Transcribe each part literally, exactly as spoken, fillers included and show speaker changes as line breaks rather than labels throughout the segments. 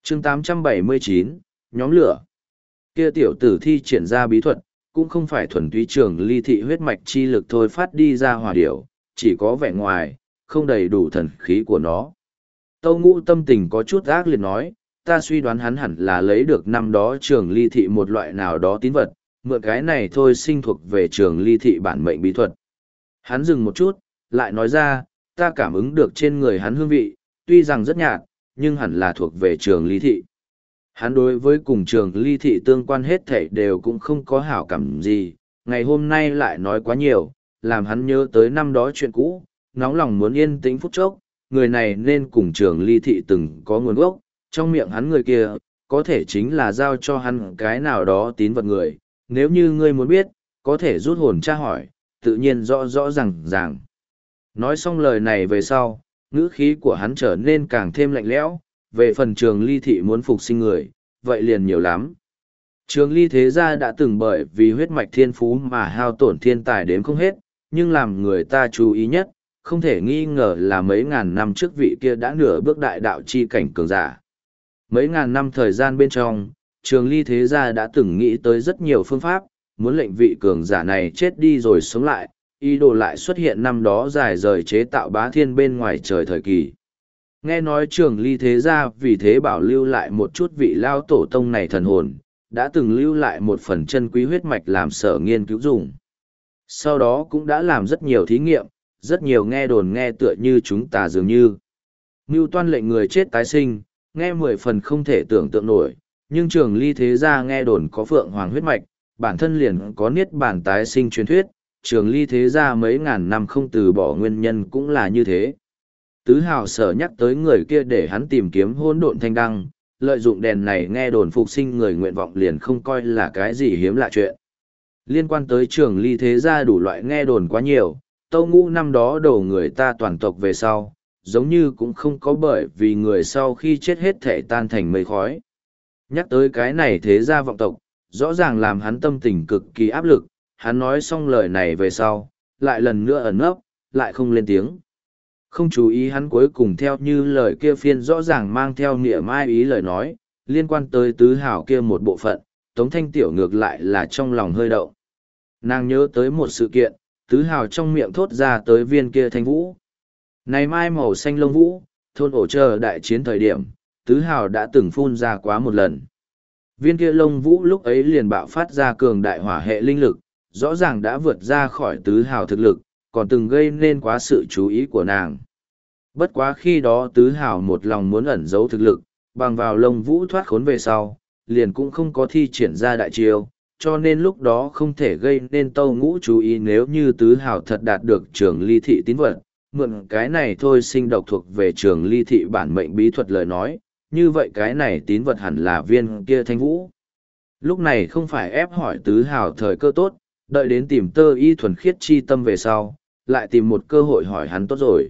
chương tám trăm bảy mươi chín, nhóm lửa. Kia tiểu tử thi triển ra bí thuật, cũng không phải thuần túy trường ly thị huyết mạch chi lực thôi phát đi ra hỏa điểu, chỉ có vẻ ngoài, không đầy đủ thần khí của nó. Tâu Ngũ tâm tình có chút ác liệt nói, ta suy đoán hắn hẳn là lấy được năm đó trường ly thị một loại nào đó tín vật, mượn cái này thôi sinh thuộc về trường ly thị bản mệnh bí thuật. Hắn dừng một chút, lại nói ra, ta cảm ứng được trên người hắn hương vị, tuy rằng rất nhạt, nhưng hẳn là thuộc về trường ly thị. Hắn đối với cùng trường ly thị tương quan hết thảy đều cũng không có hảo cảm gì, ngày hôm nay lại nói quá nhiều, làm hắn nhớ tới năm đó chuyện cũ, nóng lòng muốn yên tĩnh phút chốc, người này nên cùng trường ly thị từng có nguồn gốc, trong miệng hắn người kia, có thể chính là giao cho hắn cái nào đó tín vật người, nếu như ngươi muốn biết, có thể rút hồn tra hỏi, tự nhiên rõ rõ ràng ràng. Nói xong lời này về sau, ngữ khí của hắn trở nên càng thêm lạnh lẽo, về phần trường ly thị muốn phục sinh người, vậy liền nhiều lắm. Trường ly thế gia đã từng bởi vì huyết mạch thiên phú mà hao tổn thiên tài đến không hết, nhưng làm người ta chú ý nhất, không thể nghi ngờ là mấy ngàn năm trước vị kia đã nửa bước đại đạo chi cảnh cường giả. Mấy ngàn năm thời gian bên trong, trường ly thế gia đã từng nghĩ tới rất nhiều phương pháp, muốn lệnh vị cường giả này chết đi rồi sống lại, ý đồ lại xuất hiện năm đó dài rời chế tạo bá thiên bên ngoài trời thời kỳ. Nghe nói trường ly thế gia vì thế bảo lưu lại một chút vị lao tổ tông này thần hồn, đã từng lưu lại một phần chân quý huyết mạch làm sở nghiên cứu dùng. Sau đó cũng đã làm rất nhiều thí nghiệm, rất nhiều nghe đồn nghe tựa như chúng ta dường như. Ngưu toan lệnh người chết tái sinh, nghe mười phần không thể tưởng tượng nổi, nhưng trường ly thế gia nghe đồn có phượng hoàng huyết mạch, bản thân liền có niết bàn tái sinh truyền thuyết, trường ly thế gia mấy ngàn năm không từ bỏ nguyên nhân cũng là như thế. Tứ hào sở nhắc tới người kia để hắn tìm kiếm hỗn độn thanh đăng, lợi dụng đèn này nghe đồn phục sinh người nguyện vọng liền không coi là cái gì hiếm lạ chuyện. Liên quan tới trường ly thế gia đủ loại nghe đồn quá nhiều, Tâu Ngũ năm đó đổ người ta toàn tộc về sau, giống như cũng không có bởi vì người sau khi chết hết thể tan thành mây khói. Nhắc tới cái này thế gia vọng tộc, rõ ràng làm hắn tâm tình cực kỳ áp lực, hắn nói xong lời này về sau, lại lần nữa ẩn nấp, lại không lên tiếng. Không chú ý hắn cuối cùng theo như lời kia phiên rõ ràng mang theo nghĩa mai ý lời nói, liên quan tới tứ hảo kia một bộ phận, Tống Thanh Tiểu ngược lại là trong lòng hơi động. Nàng nhớ tới một sự kiện, tứ hào trong miệng thốt ra tới viên kia thanh vũ. Này mai màu xanh lông vũ, thôn ổ chờ đại chiến thời điểm, tứ hào đã từng phun ra quá một lần. Viên kia lông vũ lúc ấy liền bạo phát ra cường đại hỏa hệ linh lực, rõ ràng đã vượt ra khỏi tứ hào thực lực, còn từng gây nên quá sự chú ý của nàng. Bất quá khi đó tứ hào một lòng muốn ẩn giấu thực lực, bằng vào lông vũ thoát khốn về sau, liền cũng không có thi triển ra đại chiêu, cho nên lúc đó không thể gây nên Tâu Ngũ chú ý nếu như tứ hào thật đạt được trường ly thị tín vật, mượn cái này thôi sinh độc thuộc về trường ly thị bản mệnh bí thuật lời nói, như vậy cái này tín vật hẳn là viên kia thanh vũ. Lúc này không phải ép hỏi tứ hào thời cơ tốt, đợi đến tìm tơ y thuần khiết chi tâm về sau, lại tìm một cơ hội hỏi hắn tốt rồi.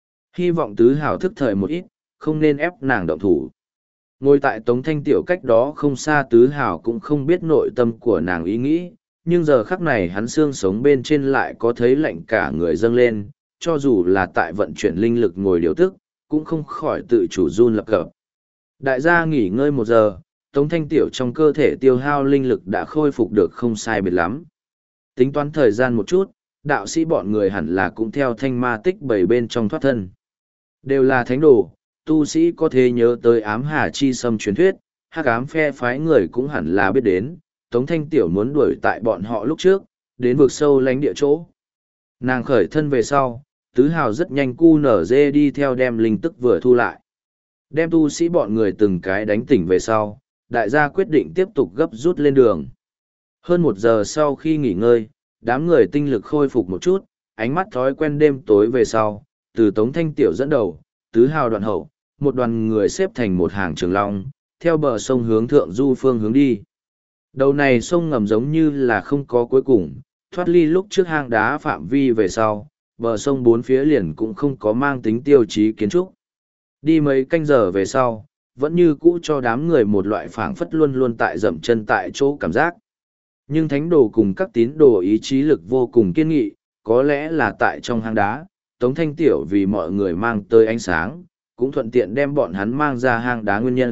Hy vọng tứ hào thức thời một ít, không nên ép nàng động thủ. Ngồi tại Tống Thanh Tiểu cách đó không xa tứ hào cũng không biết nội tâm của nàng ý nghĩ, nhưng giờ khắc này hắn xương sống bên trên lại có thấy lạnh cả người dâng lên, cho dù là tại vận chuyển linh lực ngồi điều tức, cũng không khỏi tự chủ run lập cập. Đại gia nghỉ ngơi một giờ, Tống Thanh Tiểu trong cơ thể tiêu hao linh lực đã khôi phục được không sai biệt lắm. Tính toán thời gian một chút, đạo sĩ bọn người hẳn là cũng theo thanh ma tích bảy bên trong thoát thân. Đều là thánh đồ, tu sĩ có thể nhớ tới ám hà chi xâm truyền thuyết, hắc ám phe phái người cũng hẳn là biết đến, Tống Thanh Tiểu muốn đuổi tại bọn họ lúc trước, đến vực sâu lánh địa chỗ. Nàng khởi thân về sau, tứ hào rất nhanh cu nở dê đi theo đem linh tức vừa thu lại. Đem tu sĩ bọn người từng cái đánh tỉnh về sau, đại gia quyết định tiếp tục gấp rút lên đường. Hơn một giờ sau khi nghỉ ngơi, đám người tinh lực khôi phục một chút, ánh mắt thói quen đêm tối về sau, từ Tống Thanh Tiểu dẫn đầu, tứ hào đoạn hậu, một đoàn người xếp thành một hàng trường long, theo bờ sông hướng thượng du phương hướng đi. Đầu này sông ngầm giống như là không có cuối cùng, thoát ly lúc trước hang đá phạm vi về sau, bờ sông bốn phía liền cũng không có mang tính tiêu chí kiến trúc. Đi mấy canh giờ về sau, vẫn như cũ cho đám người một loại phảng phất luôn luôn tại dậm chân tại chỗ cảm giác. Nhưng thánh đồ cùng các tín đồ ý chí lực vô cùng kiên nghị, có lẽ là tại trong hang đá, Tống Thanh Tiểu vì mọi người mang tới ánh sáng, cũng thuận tiện đem bọn hắn mang ra hang đá nguyên nhân,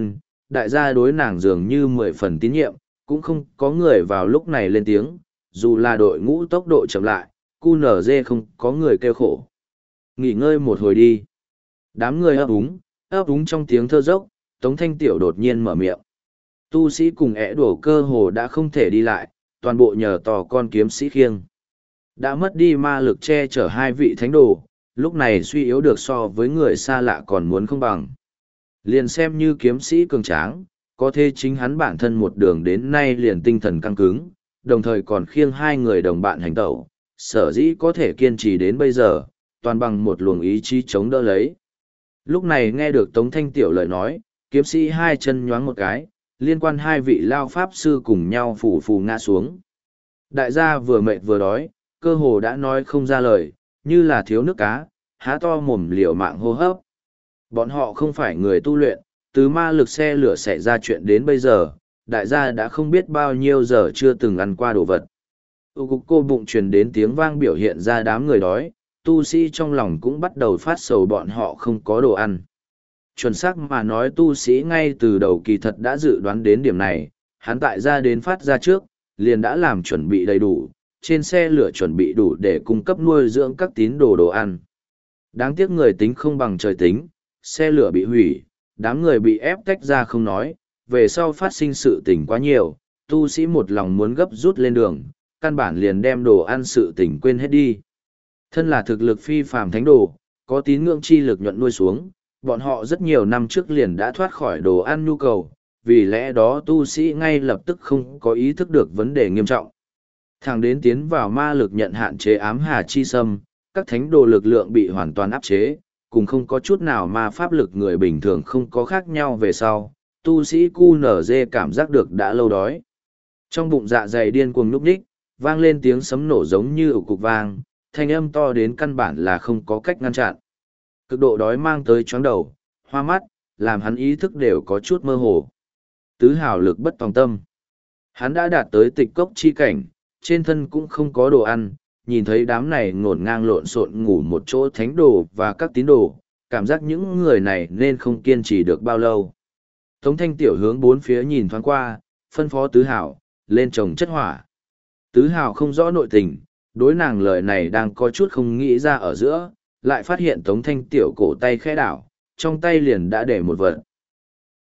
đại gia đối nàng dường như mười phần tín nhiệm, cũng không có người vào lúc này lên tiếng, dù là đội ngũ tốc độ chậm lại, cu nở dê không có người kêu khổ. Nghỉ ngơi một hồi đi. Đám người ấp úng, ấp úng trong tiếng thơ dốc, Tống Thanh Tiểu đột nhiên mở miệng. Tu sĩ cùng ẻ đổ cơ hồ đã không thể đi lại, toàn bộ nhờ tò con kiếm sĩ khiêng. Đã mất đi ma lực che chở hai vị thánh đồ, lúc này suy yếu được so với người xa lạ còn muốn không bằng. Liền xem như kiếm sĩ cường tráng, có thể chính hắn bản thân một đường đến nay liền tinh thần căng cứng, đồng thời còn khiêng hai người đồng bạn hành tẩu, sở dĩ có thể kiên trì đến bây giờ, toàn bằng một luồng ý chí chống đỡ lấy. Lúc này nghe được Tống Thanh Tiểu lời nói, kiếm sĩ hai chân nhoáng một cái, liên quan hai vị lao pháp sư cùng nhau phủ phù ngã xuống. Đại gia vừa mệt vừa đói, cơ hồ đã nói không ra lời, như là thiếu nước cá, há to mồm liều mạng hô hấp. Bọn họ không phải người tu luyện, từ ma lực xe lửa xảy ra chuyện đến bây giờ, đại gia đã không biết bao nhiêu giờ chưa từng ăn qua đồ vật. Tu cục cô bụng truyền đến tiếng vang biểu hiện ra đám người đói, tu sĩ trong lòng cũng bắt đầu phát sầu bọn họ không có đồ ăn. Chuẩn xác mà nói tu sĩ ngay từ đầu kỳ thật đã dự đoán đến điểm này, hắn tại ra đến phát ra trước, liền đã làm chuẩn bị đầy đủ, trên xe lửa chuẩn bị đủ để cung cấp nuôi dưỡng các tín đồ đồ ăn. Đáng tiếc người tính không bằng trời tính, xe lửa bị hủy, đám người bị ép tách ra không nói, về sau phát sinh sự tình quá nhiều, tu sĩ một lòng muốn gấp rút lên đường, căn bản liền đem đồ ăn sự tình quên hết đi. Thân là thực lực phi phàm thánh đồ, có tín ngưỡng chi lực nhuận nuôi xuống, bọn họ rất nhiều năm trước liền đã thoát khỏi đồ ăn nhu cầu, vì lẽ đó tu sĩ ngay lập tức không có ý thức được vấn đề nghiêm trọng. Thẳng đến tiến vào ma lực nhận hạn chế ám hà chi sâm, các thánh đồ lực lượng bị hoàn toàn áp chế, cùng không có chút nào ma pháp lực người bình thường không có khác nhau về sau, tu sĩ cu nở dê cảm giác được đã lâu đói. Trong bụng dạ dày điên cuồng núp đích, vang lên tiếng sấm nổ giống như ủ cục vang, thanh âm to đến căn bản là không có cách ngăn chặn. Cực độ đói mang tới chóng đầu, hoa mắt, làm hắn ý thức đều có chút mơ hồ. Tứ hào lực bất tòng tâm. Hắn đã đạt tới tịch cốc chi cảnh, trên thân cũng không có đồ ăn, nhìn thấy đám này ngổn ngang lộn xộn ngủ một chỗ thánh đồ và các tín đồ, cảm giác những người này nên không kiên trì được bao lâu. Tống Thanh Tiểu hướng bốn phía nhìn thoáng qua, phân phó Tứ Hào, lên trồng chất hỏa. Tứ Hào không rõ nội tình, đối nàng lời này đang có chút không nghĩ ra ở giữa, lại phát hiện Tống Thanh Tiểu cổ tay khẽ đảo, trong tay liền đã để một vật.